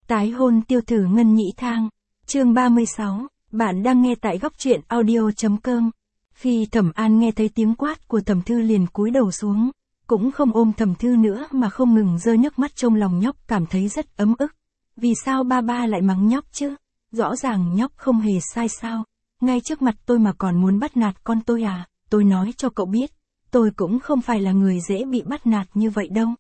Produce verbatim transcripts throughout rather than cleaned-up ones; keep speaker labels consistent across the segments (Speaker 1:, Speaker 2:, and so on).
Speaker 1: Tái hôn tiêu tử Ngân Nhĩ Thang. Chương ba mươi sáu, bạn đang nghe tại góc truyện audio chấm com. Khi Thẩm An nghe thấy tiếng quát của Thẩm Thư liền cúi đầu xuống, cũng không ôm Thẩm Thư nữa mà không ngừng rơi nước mắt, trong lòng nhóc cảm thấy rất ấm ức. Vì sao ba ba lại mắng nhóc chứ? Rõ ràng nhóc không hề sai sao? Ngay trước mặt tôi mà còn muốn bắt nạt con tôi à? Tôi nói cho cậu biết, tôi cũng không phải là người dễ bị bắt nạt như vậy đâu.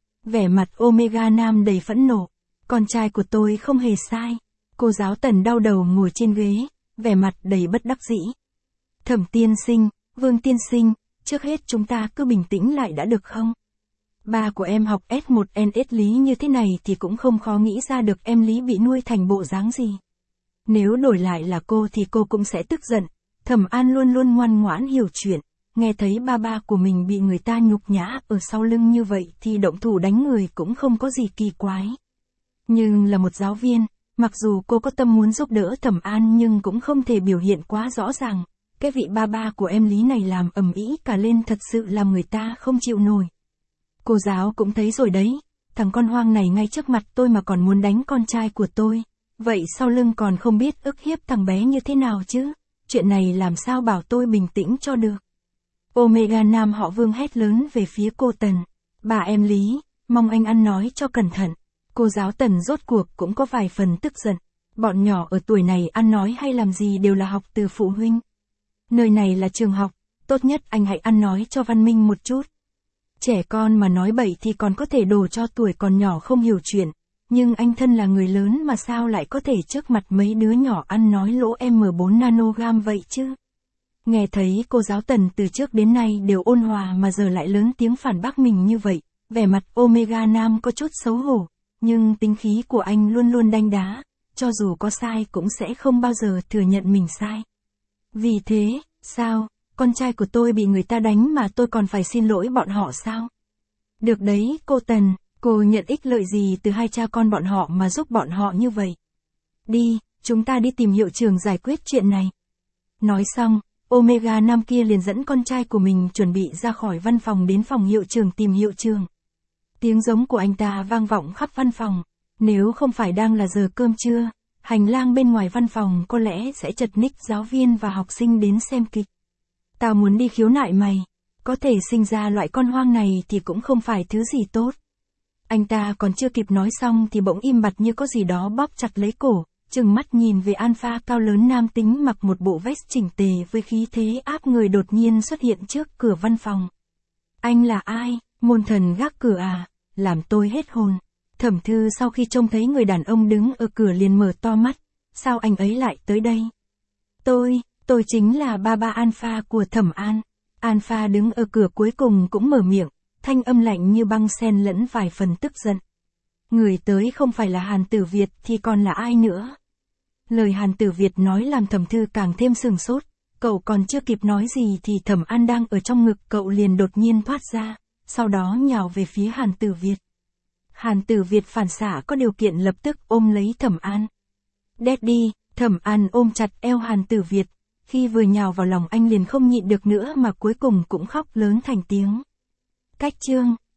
Speaker 1: Vẻ mặt Omega Nam đầy phẫn nộ. Con trai của tôi không hề sai. Cô giáo Tần đau đầu ngồi trên ghế, vẻ mặt đầy bất đắc dĩ. Thẩm tiên sinh, Vương tiên sinh, trước hết chúng ta cứ bình tĩnh lại đã được không? Ba của em học S một N S Lý như thế này thì cũng không khó nghĩ ra được em Lý bị nuôi thành bộ dáng gì. Nếu đổi lại là cô thì cô cũng sẽ tức giận. Thẩm An luôn luôn ngoan ngoãn hiểu chuyện, nghe thấy ba ba của mình bị người ta nhục nhã ở sau lưng như vậy thì động thủ đánh người cũng không có gì kỳ quái. Nhưng là một giáo viên, mặc dù cô có tâm muốn giúp đỡ Thẩm An nhưng cũng không thể biểu hiện quá rõ ràng. Cái vị ba ba của em Lý này làm ầm ĩ cả lên thật sự làm người ta không chịu nổi. Cô giáo cũng thấy rồi đấy, thằng con hoang này ngay trước mặt tôi mà còn muốn đánh con trai của tôi. Vậy sau lưng còn không biết ức hiếp thằng bé như thế nào chứ? Chuyện này làm sao bảo tôi bình tĩnh cho được? Omega Nam họ Vương hét lớn về phía cô Tần. Bà em Lý, mong anh ăn nói cho cẩn thận. Cô giáo Tần rốt cuộc cũng có vài phần tức giận. Bọn nhỏ ở tuổi này ăn nói hay làm gì đều là học từ phụ huynh. Nơi này là trường học, tốt nhất anh hãy ăn nói cho văn minh một chút. Trẻ con mà nói bậy thì còn có thể đổ cho tuổi còn nhỏ không hiểu chuyện. Nhưng anh thân là người lớn mà sao lại có thể trước mặt mấy đứa nhỏ ăn nói lỗ M bốn nanogram vậy chứ? Nghe thấy cô giáo Tần từ trước đến nay đều ôn hòa mà giờ lại lớn tiếng phản bác mình như vậy, vẻ mặt Omega Nam có chút xấu hổ. Nhưng tính khí của anh luôn luôn đanh đá, cho dù có sai cũng sẽ không bao giờ thừa nhận mình sai. Vì thế, sao, con trai của tôi bị người ta đánh mà tôi còn phải xin lỗi bọn họ sao? Được đấy, cô Tần, cô nhận ích lợi gì từ hai cha con bọn họ mà giúp bọn họ như vậy? Đi, chúng ta đi tìm hiệu trưởng giải quyết chuyện này. Nói xong, Omega Nam kia liền dẫn con trai của mình chuẩn bị ra khỏi văn phòng đến phòng hiệu trưởng tìm hiệu trưởng. Tiếng giống của anh ta vang vọng khắp văn phòng. Nếu không phải đang là giờ cơm trưa, hành lang bên ngoài văn phòng có lẽ sẽ chật ních giáo viên và học sinh đến xem kịch. Tao muốn đi khiếu nại mày. Có thể sinh ra loại con hoang này thì cũng không phải thứ gì tốt. Anh ta còn chưa kịp nói xong thì bỗng im bặt như có gì đó bóp chặt lấy cổ, trừng mắt nhìn về alpha cao lớn nam tính mặc một bộ vest chỉnh tề với khí thế áp người đột nhiên xuất hiện trước cửa văn phòng. Anh là ai? Môn thần gác cửa à? Làm tôi hết hồn. Thẩm Thư sau khi trông thấy người đàn ông đứng ở cửa liền mở to mắt. Sao anh ấy lại tới đây? Tôi, tôi chính là ba ba Alpha của Thẩm An. Alpha đứng ở cửa cuối cùng cũng mở miệng, thanh âm lạnh như băng xen lẫn vài phần tức giận. Người tới không phải là Hàn Tử Việt thì còn là ai nữa? Lời Hàn Tử Việt nói làm Thẩm Thư càng thêm sừng sốt. Cậu còn chưa kịp nói gì thì Thẩm An đang ở trong ngực cậu liền đột nhiên thoát ra, sau đó nhào về phía Hàn Tử Việt. Hàn Tử Việt phản xạ có điều kiện lập tức ôm lấy Thẩm An. Daddy, Thẩm An ôm chặt eo Hàn Tử Việt. Khi vừa nhào vào lòng anh liền không nhịn được nữa mà cuối cùng cũng khóc lớn thành tiếng. Cách chương